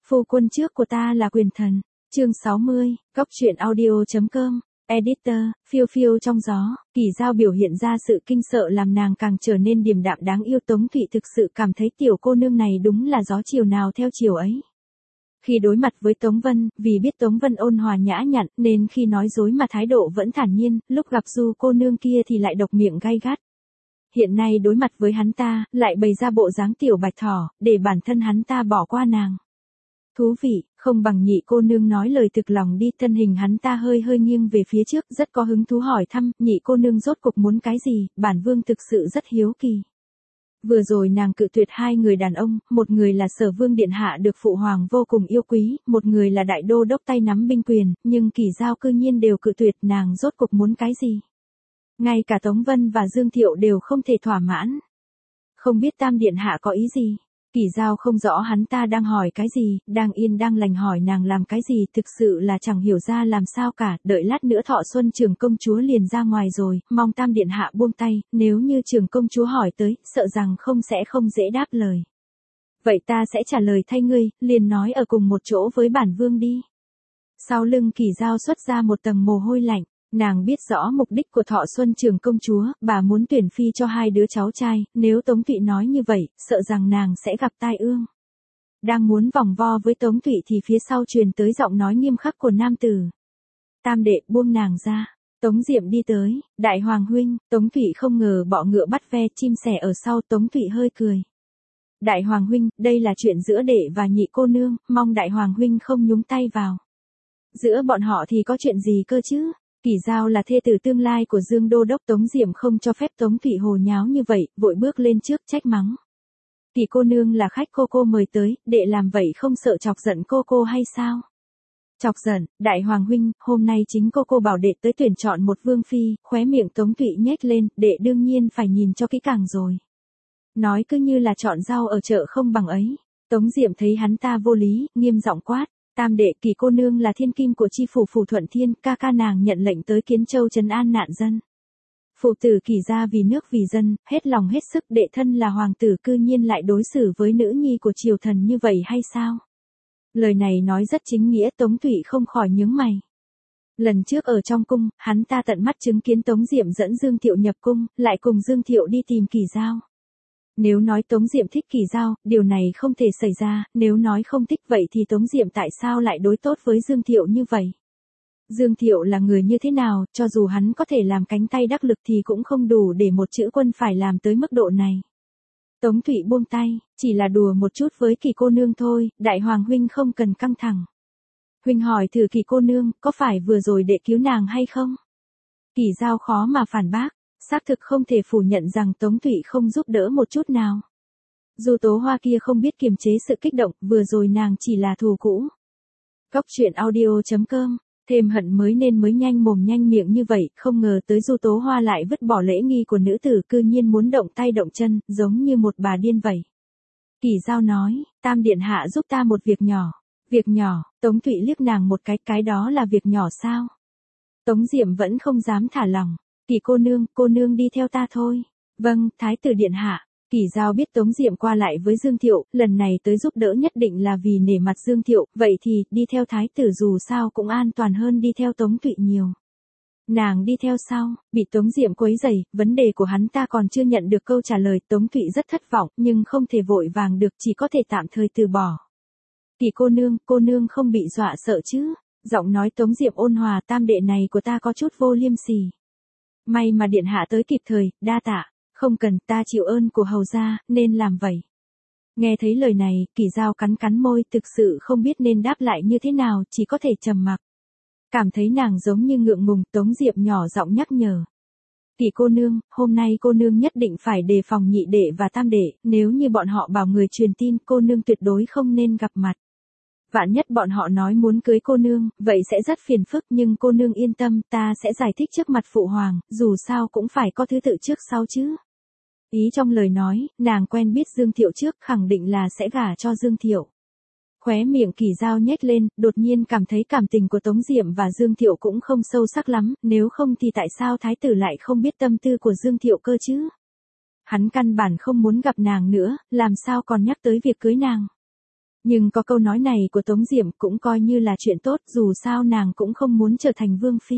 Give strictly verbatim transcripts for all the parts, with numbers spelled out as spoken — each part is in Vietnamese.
Phu quân trước của ta là quyền thần. Chương sáu mươi, Cốc truyện audio.com. Editor, phiêu phiêu trong gió, Kỳ Dao biểu hiện ra sự kinh sợ làm nàng càng trở nên điềm đạm đáng yêu. Tống Thụy thực sự cảm thấy tiểu cô nương này đúng là gió chiều nào theo chiều ấy. Khi đối mặt với Tống Vân, vì biết Tống Vân ôn hòa nhã nhặn, nên khi nói dối mà thái độ vẫn thản nhiên, lúc gặp Du cô nương kia thì lại độc miệng gay gắt. Hiện nay đối mặt với hắn ta, lại bày ra bộ dáng tiểu bạch thỏ, để bản thân hắn ta bỏ qua nàng. Thú vị, không bằng Nhị cô nương nói lời thực lòng đi. Thân hình hắn ta hơi hơi nghiêng về phía trước, rất có hứng thú hỏi thăm, Nhị cô nương rốt cục muốn cái gì, bản vương thực sự rất hiếu kỳ. Vừa rồi nàng cự tuyệt hai người đàn ông, một người là Sở Vương điện hạ được phụ hoàng vô cùng yêu quý, một người là đại đô đốc tay nắm binh quyền, nhưng Kỳ Dao cư nhiên đều cự tuyệt. Nàng rốt cục muốn cái gì? Ngay cả Tống Vân và Dương Thiệu đều không thể thỏa mãn. Không biết Tam điện hạ có ý gì? Kỳ Dao không rõ hắn ta đang hỏi cái gì, đang yên đang lành hỏi nàng làm cái gì, thực sự là chẳng hiểu ra làm sao cả. Đợi lát nữa Thọ Xuân trưởng công chúa liền ra ngoài rồi, mong Tam điện hạ buông tay, nếu như trưởng công chúa hỏi tới, sợ rằng không sẽ không dễ đáp lời. Vậy ta sẽ trả lời thay ngươi, liền nói ở cùng một chỗ với bản vương đi. Sau lưng Kỳ Dao xuất ra một tầng mồ hôi lạnh. Nàng biết rõ mục đích của Thọ Xuân trưởng công chúa, bà muốn tuyển phi cho hai đứa cháu trai, nếu Tống Thụy nói như vậy, sợ rằng nàng sẽ gặp tai ương. Đang muốn vòng vo với Tống Thụy thì phía sau truyền tới giọng nói nghiêm khắc của nam tử. Tam đệ, buông nàng ra. Tống Diệm đi tới, đại hoàng huynh. Tống Thụy không ngờ bọ ngựa bắt ve chim sẻ ở sau. Tống Thụy hơi cười. Đại hoàng huynh, đây là chuyện giữa đệ và Nhị cô nương, mong đại hoàng huynh không nhúng tay vào. Giữa bọn họ thì có chuyện gì cơ chứ? Kỳ Dao là thê tử tương lai của Dương Đô Đốc. Tống Diệm không cho phép Tống Thụy hồ nháo như vậy, vội bước lên trước trách mắng. Kỳ cô nương là khách cô cô mời tới, đệ làm vậy không sợ chọc giận cô cô hay sao? Chọc giận, đại hoàng huynh, hôm nay chính cô cô bảo đệ tới tuyển chọn một vương phi. Khóe miệng Tống Thụy nhếch lên, đệ đương nhiên phải nhìn cho kỹ càng rồi. Nói cứ như là chọn rau ở chợ không bằng ấy. Tống Diệm thấy hắn ta vô lý, nghiêm giọng quát. Tam đệ, Kỳ cô nương là thiên kim của chi phủ Phủ Thuận Thiên, ca ca nàng nhận lệnh tới Kiến Châu trấn an nạn dân. Phụ tử Kỳ gia vì nước vì dân, hết lòng hết sức. Đệ thân là hoàng tử cư nhiên lại đối xử với nữ nhi của triều thần như vậy hay sao? Lời này nói rất chính nghĩa. Tống Thụy không khỏi nhướng mày. Lần trước ở trong cung, hắn ta tận mắt chứng kiến Tống Diệm dẫn Dương Thiệu nhập cung, lại cùng Dương Thiệu đi tìm Kỳ Dao. Nếu nói Tống Diệm thích Kỳ Dao, điều này không thể xảy ra, nếu nói không thích vậy thì Tống Diệm tại sao lại đối tốt với Dương Thiệu như vậy? Dương Thiệu là người như thế nào, cho dù hắn có thể làm cánh tay đắc lực thì cũng không đủ để một chữ quân phải làm tới mức độ này. Tống Thụy buông tay, chỉ là đùa một chút với Kỳ cô nương thôi, đại hoàng huynh không cần căng thẳng. Huynh hỏi thử Kỳ cô nương, có phải vừa rồi đệ cứu nàng hay không? Kỳ Dao khó mà phản bác. Xác thực không thể phủ nhận rằng Tống Thụy không giúp đỡ một chút nào. Du Tố Hoa kia không biết kiềm chế sự kích động, vừa rồi nàng chỉ là thù cũ. Cốc truyện audio.com. Thêm hận mới nên mới nhanh mồm nhanh miệng như vậy, không ngờ tới Du Tố Hoa lại vứt bỏ lễ nghi của nữ tử, cư nhiên muốn động tay động chân, giống như một bà điên vậy. Kỳ Dao nói, Tam điện hạ giúp ta một việc nhỏ. Việc nhỏ? Tống Thụy liếc nàng một cái, cái đó là việc nhỏ sao? Tống Diệm vẫn không dám thả lỏng. Kỳ cô nương, cô nương đi theo ta thôi. Vâng, thái tử điện hạ. Kỳ Dao biết Tống Diệm qua lại với Dương Thiệu, lần này tới giúp đỡ nhất định là vì nể mặt Dương Thiệu, vậy thì, đi theo thái tử dù sao cũng an toàn hơn đi theo Tống Thụy nhiều. Nàng đi theo sau, bị Tống Diệm quấy rầy, vấn đề của hắn ta còn chưa nhận được câu trả lời. Tống Thụy rất thất vọng, nhưng không thể vội vàng được, chỉ có thể tạm thời từ bỏ. Kỳ cô nương, cô nương không bị dọa sợ chứ? Giọng nói Tống Diệm ôn hòa, tam đệ này của ta có chút vô liêm sỉ. May mà điện hạ tới kịp thời, đa tạ. Không cần, ta chịu ơn của hầu gia, nên làm vậy. Nghe thấy lời này, Kỳ Dao cắn cắn môi, thực sự không biết nên đáp lại như thế nào, chỉ có thể trầm mặc. Cảm thấy nàng giống như ngượng ngùng, Tống Diệm nhỏ giọng nhắc nhở. Kỳ cô nương, hôm nay cô nương nhất định phải đề phòng Nhị đệ và Tam đệ, nếu như bọn họ bảo người truyền tin, cô nương tuyệt đối không nên gặp mặt. Vạn nhất bọn họ nói muốn cưới cô nương, vậy sẽ rất phiền phức, nhưng cô nương yên tâm, ta sẽ giải thích trước mặt phụ hoàng, dù sao cũng phải có thứ tự trước sau chứ. Ý trong lời nói, nàng quen biết Dương Thiệu trước, khẳng định là sẽ gả cho Dương Thiệu. Khóe miệng Kỳ Dao nhếch lên, đột nhiên cảm thấy cảm tình của Tống Diệm và Dương Thiệu cũng không sâu sắc lắm, nếu không thì tại sao thái tử lại không biết tâm tư của Dương Thiệu cơ chứ? Hắn căn bản không muốn gặp nàng nữa, làm sao còn nhắc tới việc cưới nàng? Nhưng có câu nói này của Tống Diệm cũng coi như là chuyện tốt, dù sao nàng cũng không muốn trở thành vương phi.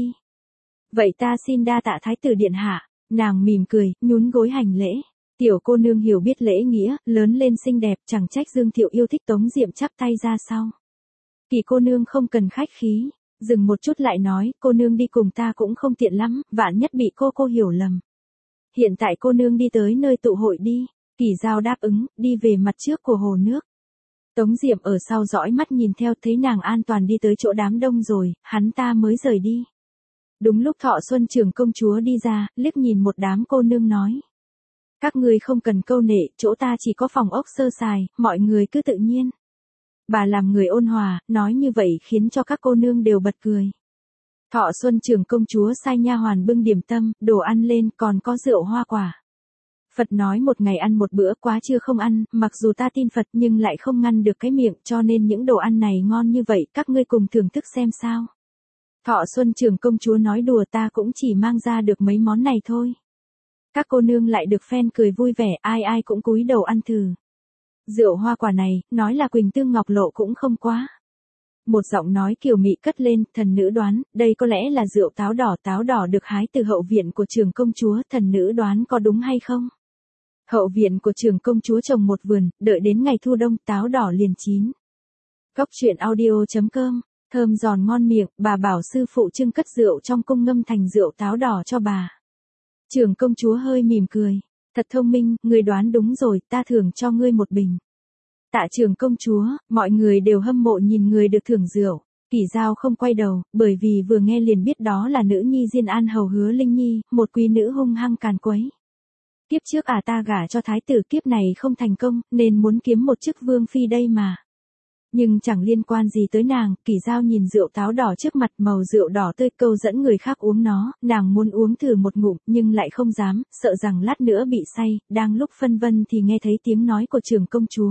Vậy ta xin đa tạ thái tử điện hạ, nàng mỉm cười, nhún gối hành lễ. Tiểu cô nương hiểu biết lễ nghĩa, lớn lên xinh đẹp, chẳng trách Dương Thiệu yêu thích Tống Diệm chắp tay ra sau. Kỳ cô nương không cần khách khí, dừng một chút lại nói, cô nương đi cùng ta cũng không tiện lắm, vạn nhất bị cô cô hiểu lầm. Hiện tại cô nương đi tới nơi tụ hội đi. Kỳ Giao đáp ứng, đi về mặt trước của hồ nước. Tống Diệm ở sau dõi mắt nhìn theo, thấy nàng an toàn đi tới chỗ đám đông rồi, hắn ta mới rời đi. Đúng lúc Thọ Xuân Trường công chúa đi ra, liếc nhìn một đám cô nương nói. Các người không cần câu nệ, chỗ ta chỉ có phòng ốc sơ sài, mọi người cứ tự nhiên. Bà làm người ôn hòa, nói như vậy khiến cho các cô nương đều bật cười. Thọ Xuân Trường công chúa sai nha hoàn bưng điểm tâm, đồ ăn lên, còn có rượu hoa quả. Phật nói một ngày ăn một bữa, quá trưa không ăn, mặc dù ta tin Phật nhưng lại không ngăn được cái miệng, cho nên những đồ ăn này ngon như vậy, các ngươi cùng thưởng thức xem sao. Thọ Xuân Trường công chúa nói đùa, ta cũng chỉ mang ra được mấy món này thôi. Các cô nương lại được phen cười vui vẻ, ai ai cũng cúi đầu ăn thử. Rượu hoa quả này, nói là Quỳnh Tương Ngọc Lộ cũng không quá. Một giọng nói kiều mị cất lên, thần nữ đoán, đây có lẽ là rượu táo đỏ, táo đỏ được hái từ hậu viện của Trường công chúa, thần nữ đoán có đúng hay không? Hậu viện của Trường công chúa trồng một vườn, đợi đến ngày thu đông táo đỏ liền chín. Cốc truyện audio chấm com, thơm giòn ngon miệng, bà bảo sư phụ trưng cất rượu trong cung ngâm thành rượu táo đỏ cho bà. Trường công chúa hơi mỉm cười, thật thông minh, ngươi đoán đúng rồi, ta thưởng cho ngươi một bình. Tạ Trường công chúa, mọi người đều hâm mộ nhìn người được thưởng rượu. Kỳ Giao không quay đầu, bởi vì vừa nghe liền biết đó là nữ nhi Diên An hầu Hứa Linh Nhi, một quý nữ hung hăng càn quấy. Kiếp trước à ta gả cho thái tử, kiếp này không thành công, nên muốn kiếm một chức vương phi đây mà. Nhưng chẳng liên quan gì tới nàng, Kỳ Giao nhìn rượu táo đỏ trước mặt, màu rượu đỏ tươi, câu dẫn người khác uống nó, nàng muốn uống thử một ngụm, nhưng lại không dám, sợ rằng lát nữa bị say, đang lúc phân vân thì nghe thấy tiếng nói của Trường công chúa.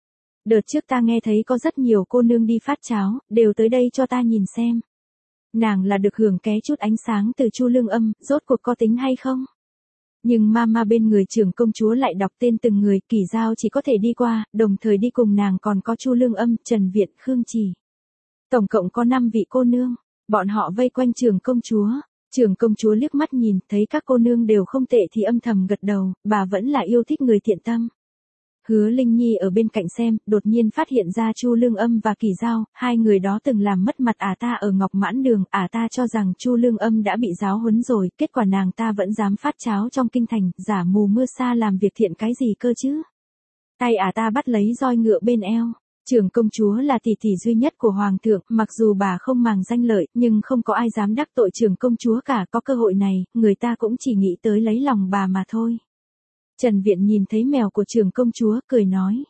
Đợt trước ta nghe thấy có rất nhiều cô nương đi phát cháo, đều tới đây cho ta nhìn xem. Nàng là được hưởng ké chút ánh sáng từ Chu Lương Âm, rốt cuộc có tính hay không? Nhưng mama bên người Trường công chúa lại đọc tên từng người, Kỳ Giao chỉ có thể đi qua, đồng thời đi cùng nàng còn có Chu Lương Âm, Trần Viện, Khương Trì. Tổng cộng có năm vị cô nương, bọn họ vây quanh Trường công chúa. Trường công chúa liếc mắt nhìn, thấy các cô nương đều không tệ thì âm thầm gật đầu, bà vẫn là yêu thích người thiện tâm. Hứa Linh Nhi ở bên cạnh xem, đột nhiên phát hiện ra Chu Lương Âm và Kỳ Giao, hai người đó từng làm mất mặt ả ta ở Ngọc Mãn Đường, ả ta cho rằng Chu Lương Âm đã bị giáo huấn rồi, kết quả nàng ta vẫn dám phát cháo trong kinh thành, giả mù mưa sa làm việc thiện cái gì cơ chứ. Tay ả ta bắt lấy roi ngựa bên eo. Trường công chúa là tỷ tỷ duy nhất của hoàng thượng, mặc dù bà không màng danh lợi, nhưng không có ai dám đắc tội Trường công chúa cả, có cơ hội này, người ta cũng chỉ nghĩ tới lấy lòng bà mà thôi. Trần Viện nhìn thấy mèo của Trường công chúa, cười nói.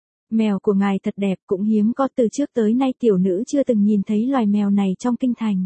Mèo của ngài thật đẹp, cũng hiếm có, từ trước tới nay tiểu nữ chưa từng nhìn thấy loài mèo này trong kinh thành.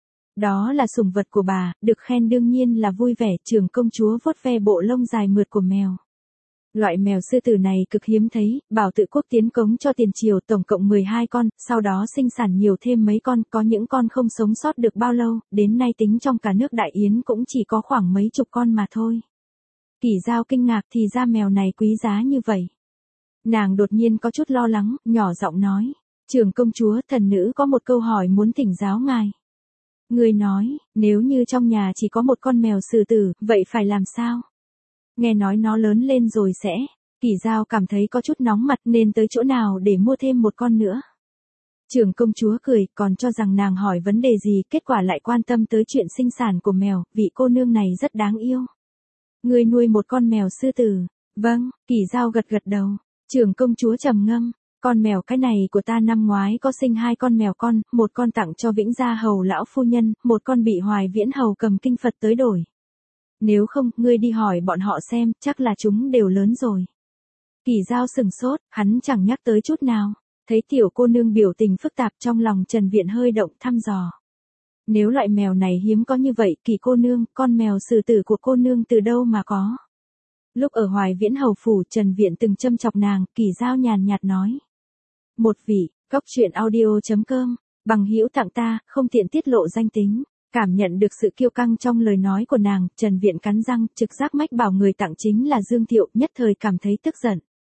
Đó là sủng vật của bà, được khen đương nhiên là vui vẻ. Trường công chúa vuốt ve bộ lông dài mượt của mèo. Loại mèo sư tử này cực hiếm thấy, bảo Tự Quốc tiến cống cho tiền triều tổng cộng mười hai con, sau đó sinh sản nhiều thêm mấy con, có những con không sống sót được bao lâu, đến nay tính trong cả nước Đại Yến cũng chỉ có khoảng mấy chục con mà thôi. Kỳ Giao kinh ngạc, thì ra mèo này quý giá như vậy. Nàng đột nhiên có chút lo lắng, nhỏ giọng nói. Trường công chúa, thần nữ có một câu hỏi muốn thỉnh giáo ngài. Người nói, nếu như trong nhà chỉ có một con mèo sử tử, vậy phải làm sao? Nghe nói nó lớn lên rồi sẽ. Kỳ Giao cảm thấy có chút nóng mặt nên tới chỗ nào để mua thêm một con nữa. Trường công chúa cười, còn cho rằng nàng hỏi vấn đề gì, kết quả lại quan tâm tới chuyện sinh sản của mèo, vị cô nương này rất đáng yêu. Người nuôi một con mèo sư tử. Vâng, Kỳ Giao gật gật đầu. Trường công chúa trầm ngâm. Con mèo cái này của ta năm ngoái có sinh hai con mèo con, một con tặng cho Vĩnh Gia hầu lão phu nhân, một con bị Hoài Viễn hầu cầm kinh Phật tới đổi. Nếu không, ngươi đi hỏi bọn họ xem, chắc là chúng đều lớn rồi. Kỳ Giao sừng sốt, hắn chẳng nhắc tới chút nào. Thấy tiểu cô nương biểu tình phức tạp, trong lòng Trần Viện hơi động, thăm dò. Nếu loại mèo này hiếm có như vậy, Kỳ cô nương, con mèo sử tử của cô nương từ đâu mà có? Lúc ở Hoài Viễn hầu phủ, Trần Viện từng châm chọc nàng, Kỳ Giao nhàn nhạt nói. Một vị, cốc truyện audio chấm com, bằng hữu tặng ta, không tiện tiết lộ danh tính. Cảm nhận được sự kiêu căng trong lời nói của nàng, Trần Viện cắn răng, trực giác mách bảo người tặng chính là Dương Thiệu, nhất thời cảm thấy tức giận.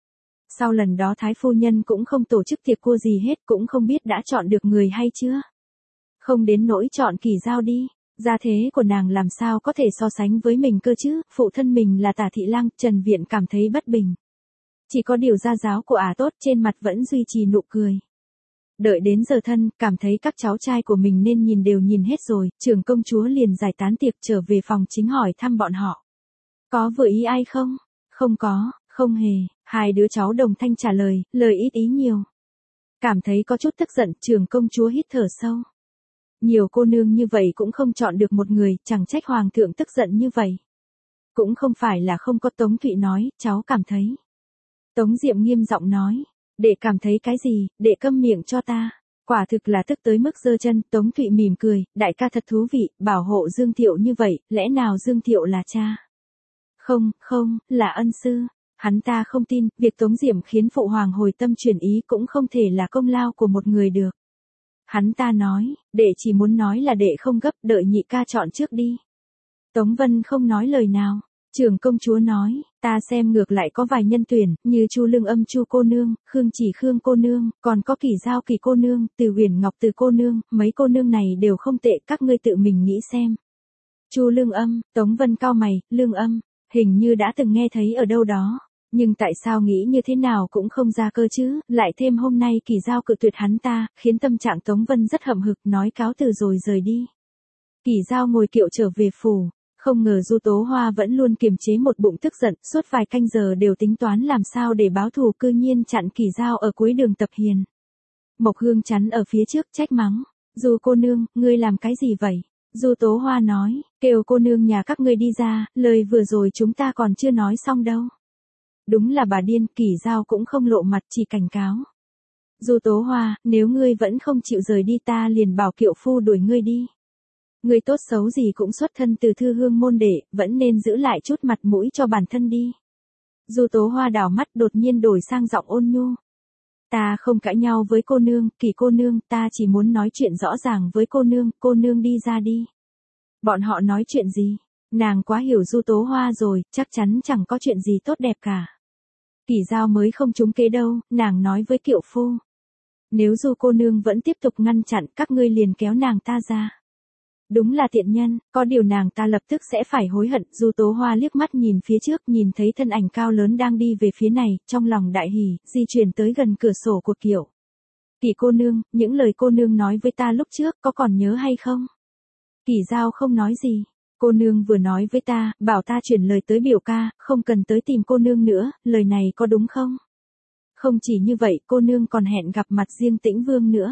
Sau lần đó Thái phu nhân cũng không tổ chức tiệc cua gì hết, cũng không biết đã chọn được người hay chưa. Không đến nỗi chọn Kỳ Dao đi. Gia thế của nàng làm sao có thể so sánh với mình cơ chứ, phụ thân mình là Tả Thị Lang. Trần Viện cảm thấy bất bình. Chỉ có điều gia giáo của ả tốt, trên mặt vẫn duy trì nụ cười. Đợi đến giờ thân, cảm thấy các cháu trai của mình nên nhìn đều nhìn hết rồi, trưởng công chúa liền giải tán tiệc trở về phòng chính hỏi thăm bọn họ. Có vừa ý ai không? Không có, không hề, hai đứa cháu đồng thanh trả lời, lời ít ý nhiều. Cảm thấy có chút tức giận, trưởng công chúa hít thở sâu. Nhiều cô nương như vậy cũng không chọn được một người, chẳng trách hoàng thượng tức giận như vậy. Cũng không phải là không có. Tống Thụy nói, cháu cảm thấy. Tống Diệm nghiêm giọng nói, đệ cảm thấy cái gì, đệ câm miệng cho ta. Quả thực là tức tới mức giơ chân. Tống Thụy mỉm cười, đại ca thật thú vị, bảo hộ Dương Thiệu như vậy, lẽ nào Dương Thiệu là cha? Không, không, là ân sư. Hắn ta không tin, việc Tống Diệm khiến phụ hoàng hồi tâm chuyển ý cũng không thể là công lao của một người được. Hắn ta nói, đệ chỉ muốn nói là đệ không gấp, đợi nhị ca chọn trước đi. Tống Vân không nói lời nào. Trưởng công chúa nói, ta xem ngược lại có vài nhân tuyển, như Chu Lương Âm Chu cô nương, Khương Chỉ Khương cô nương, còn có Kỳ Dao Kỳ cô nương, Từ Huyền Ngọc Từ cô nương, mấy cô nương này đều không tệ, các ngươi tự mình nghĩ xem. Chu Lương Âm, Tống Vân cau mày, Lương Âm, hình như đã từng nghe thấy ở đâu đó. Nhưng tại sao nghĩ như thế nào cũng không ra cơ chứ, lại thêm hôm nay Kỳ Dao cự tuyệt hắn ta, khiến tâm trạng Tống Vân rất hậm hực, nói cáo từ rồi rời đi. Kỳ Dao ngồi kiệu trở về phủ, không ngờ Du Tố Hoa vẫn luôn kiềm chế một bụng tức giận, suốt vài canh giờ đều tính toán làm sao để báo thù, cư nhiên chặn Kỳ Dao ở cuối đường Tập Hiền. Mộc Hương chắn ở phía trước trách mắng, Du cô nương, ngươi làm cái gì vậy? Du Tố Hoa nói, kêu cô nương nhà các ngươi đi ra, lời vừa rồi chúng ta còn chưa nói xong đâu. Đúng là bà điên. Kỳ Dao cũng không lộ mặt, chỉ cảnh cáo. Du Tố Hoa, nếu ngươi vẫn không chịu rời đi ta liền bảo kiệu phu đuổi ngươi đi. Ngươi tốt xấu gì cũng xuất thân từ thư hương môn đệ, vẫn nên giữ lại chút mặt mũi cho bản thân đi. Du Tố Hoa đảo mắt đột nhiên đổi sang giọng ôn nhu. Ta không cãi nhau với cô nương, Kỳ cô nương, ta chỉ muốn nói chuyện rõ ràng với cô nương, cô nương đi ra đi. Bọn họ nói chuyện gì? Nàng quá hiểu Du Tố Hoa rồi, chắc chắn chẳng có chuyện gì tốt đẹp cả. Kỳ Dao mới không trúng kế đâu, nàng nói với kiệu phu. Nếu Du cô nương vẫn tiếp tục ngăn chặn, các ngươi liền kéo nàng ta ra. Đúng là tiện nhân, có điều nàng ta lập tức sẽ phải hối hận. Du Tố Hoa liếc mắt nhìn phía trước, nhìn thấy thân ảnh cao lớn đang đi về phía này, trong lòng đại hỉ, di chuyển tới gần cửa sổ của kiệu. Kỳ cô nương, những lời cô nương nói với ta lúc trước, có còn nhớ hay không? Kỳ Dao không nói gì. Cô nương vừa nói với ta, bảo ta chuyển lời tới biểu ca, không cần tới tìm cô nương nữa, lời này có đúng không? Không chỉ như vậy, cô nương còn hẹn gặp mặt riêng Tĩnh Vương nữa.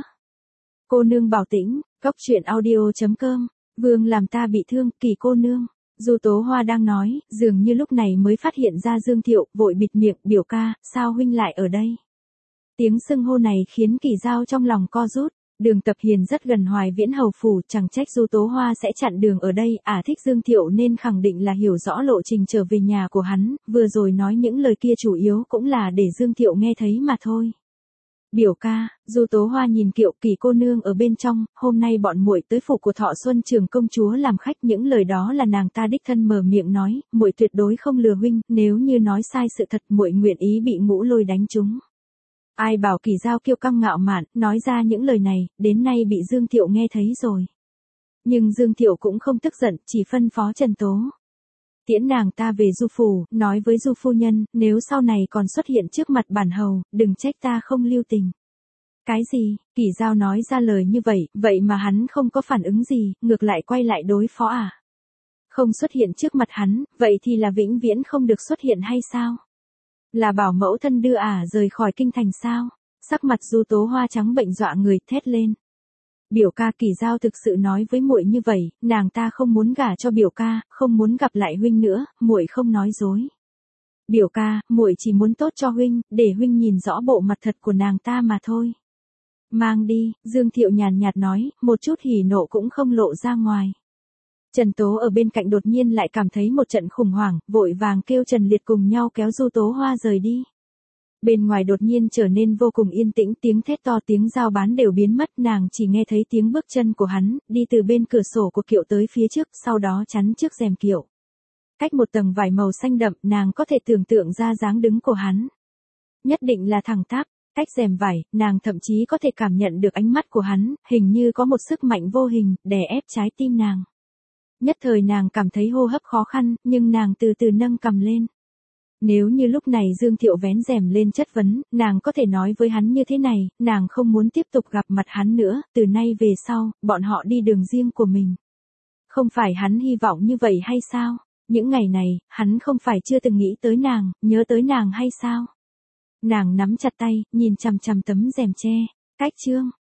Cô nương bảo Tĩnh, Cốc Truyện Audio chấm com, Vương làm ta bị thương, Kỳ cô nương. Du Tố Hoa đang nói, dường như lúc này mới phát hiện ra Dương Thiệu, vội bịt miệng, biểu ca, sao huynh lại ở đây? Tiếng xưng hô này khiến Kỳ Dao trong lòng co rút. Đường Tập Hiền rất gần Hoài Viễn hầu phủ, chẳng trách Du Tố Hoa sẽ chặn đường ở đây, ả thích Dương Thiệu nên khẳng định là hiểu rõ lộ trình trở về nhà của hắn, vừa rồi nói những lời kia chủ yếu cũng là để Dương Thiệu nghe thấy mà thôi. Biểu ca, Du Tố Hoa nhìn kiệu, Kỳ cô nương ở bên trong, hôm nay bọn muội tới phủ của Thọ Xuân Trường công chúa làm khách, những lời đó là nàng ta đích thân mở miệng nói, muội tuyệt đối không lừa huynh, nếu như nói sai sự thật muội nguyện ý bị Ngũ Lôi đánh trúng. Ai bảo Kỳ Dao kiêu căng ngạo mạn, nói ra những lời này, đến nay bị Dương Thiệu nghe thấy rồi. Nhưng Dương Thiệu cũng không tức giận, chỉ phân phó Trần Tố. Tiễn nàng ta về Du phủ, nói với Du phu nhân, nếu sau này còn xuất hiện trước mặt bản hầu, đừng trách ta không lưu tình. Cái gì? Kỳ Dao nói ra lời như vậy, vậy mà hắn không có phản ứng gì, ngược lại quay lại đối phó à? Không xuất hiện trước mặt hắn, vậy thì là vĩnh viễn không được xuất hiện hay sao? Là bảo mẫu thân đưa ả à rời khỏi kinh thành sao? Sắc mặt Du Tố Hoa trắng bệnh dọa người, thét lên. Biểu ca, Kỳ Dao thực sự nói với muội như vậy, nàng ta không muốn gả cho biểu ca, không muốn gặp lại huynh nữa, muội không nói dối. Biểu ca, muội chỉ muốn tốt cho huynh, để huynh nhìn rõ bộ mặt thật của nàng ta mà thôi. Mang đi, Dương Thiệu nhàn nhạt nói, một chút hỉ nộ cũng không lộ ra ngoài. Trần Tố ở bên cạnh đột nhiên lại cảm thấy một trận khủng hoảng, vội vàng kêu Trần Liệt cùng nhau kéo Du Tố Hoa rời đi. Bên ngoài đột nhiên trở nên vô cùng yên tĩnh, tiếng thét to tiếng giao bán đều biến mất, nàng chỉ nghe thấy tiếng bước chân của hắn, đi từ bên cửa sổ của kiệu tới phía trước, sau đó chắn trước rèm kiệu. Cách một tầng vải màu xanh đậm, nàng có thể tưởng tượng ra dáng đứng của hắn. Nhất định là thẳng tắp, cách rèm vải, nàng thậm chí có thể cảm nhận được ánh mắt của hắn, hình như có một sức mạnh vô hình, đè ép trái tim nàng. Nhất thời nàng cảm thấy hô hấp khó khăn, nhưng nàng từ từ nâng cằm lên. Nếu như lúc này Dương Thiệu vén rèm lên chất vấn, nàng có thể nói với hắn như thế này, nàng không muốn tiếp tục gặp mặt hắn nữa, từ nay về sau, bọn họ đi đường riêng của mình. Không phải hắn hy vọng như vậy hay sao? Những ngày này, hắn không phải chưa từng nghĩ tới nàng, nhớ tới nàng hay sao? Nàng nắm chặt tay, nhìn chằm chằm tấm rèm tre. Cách chương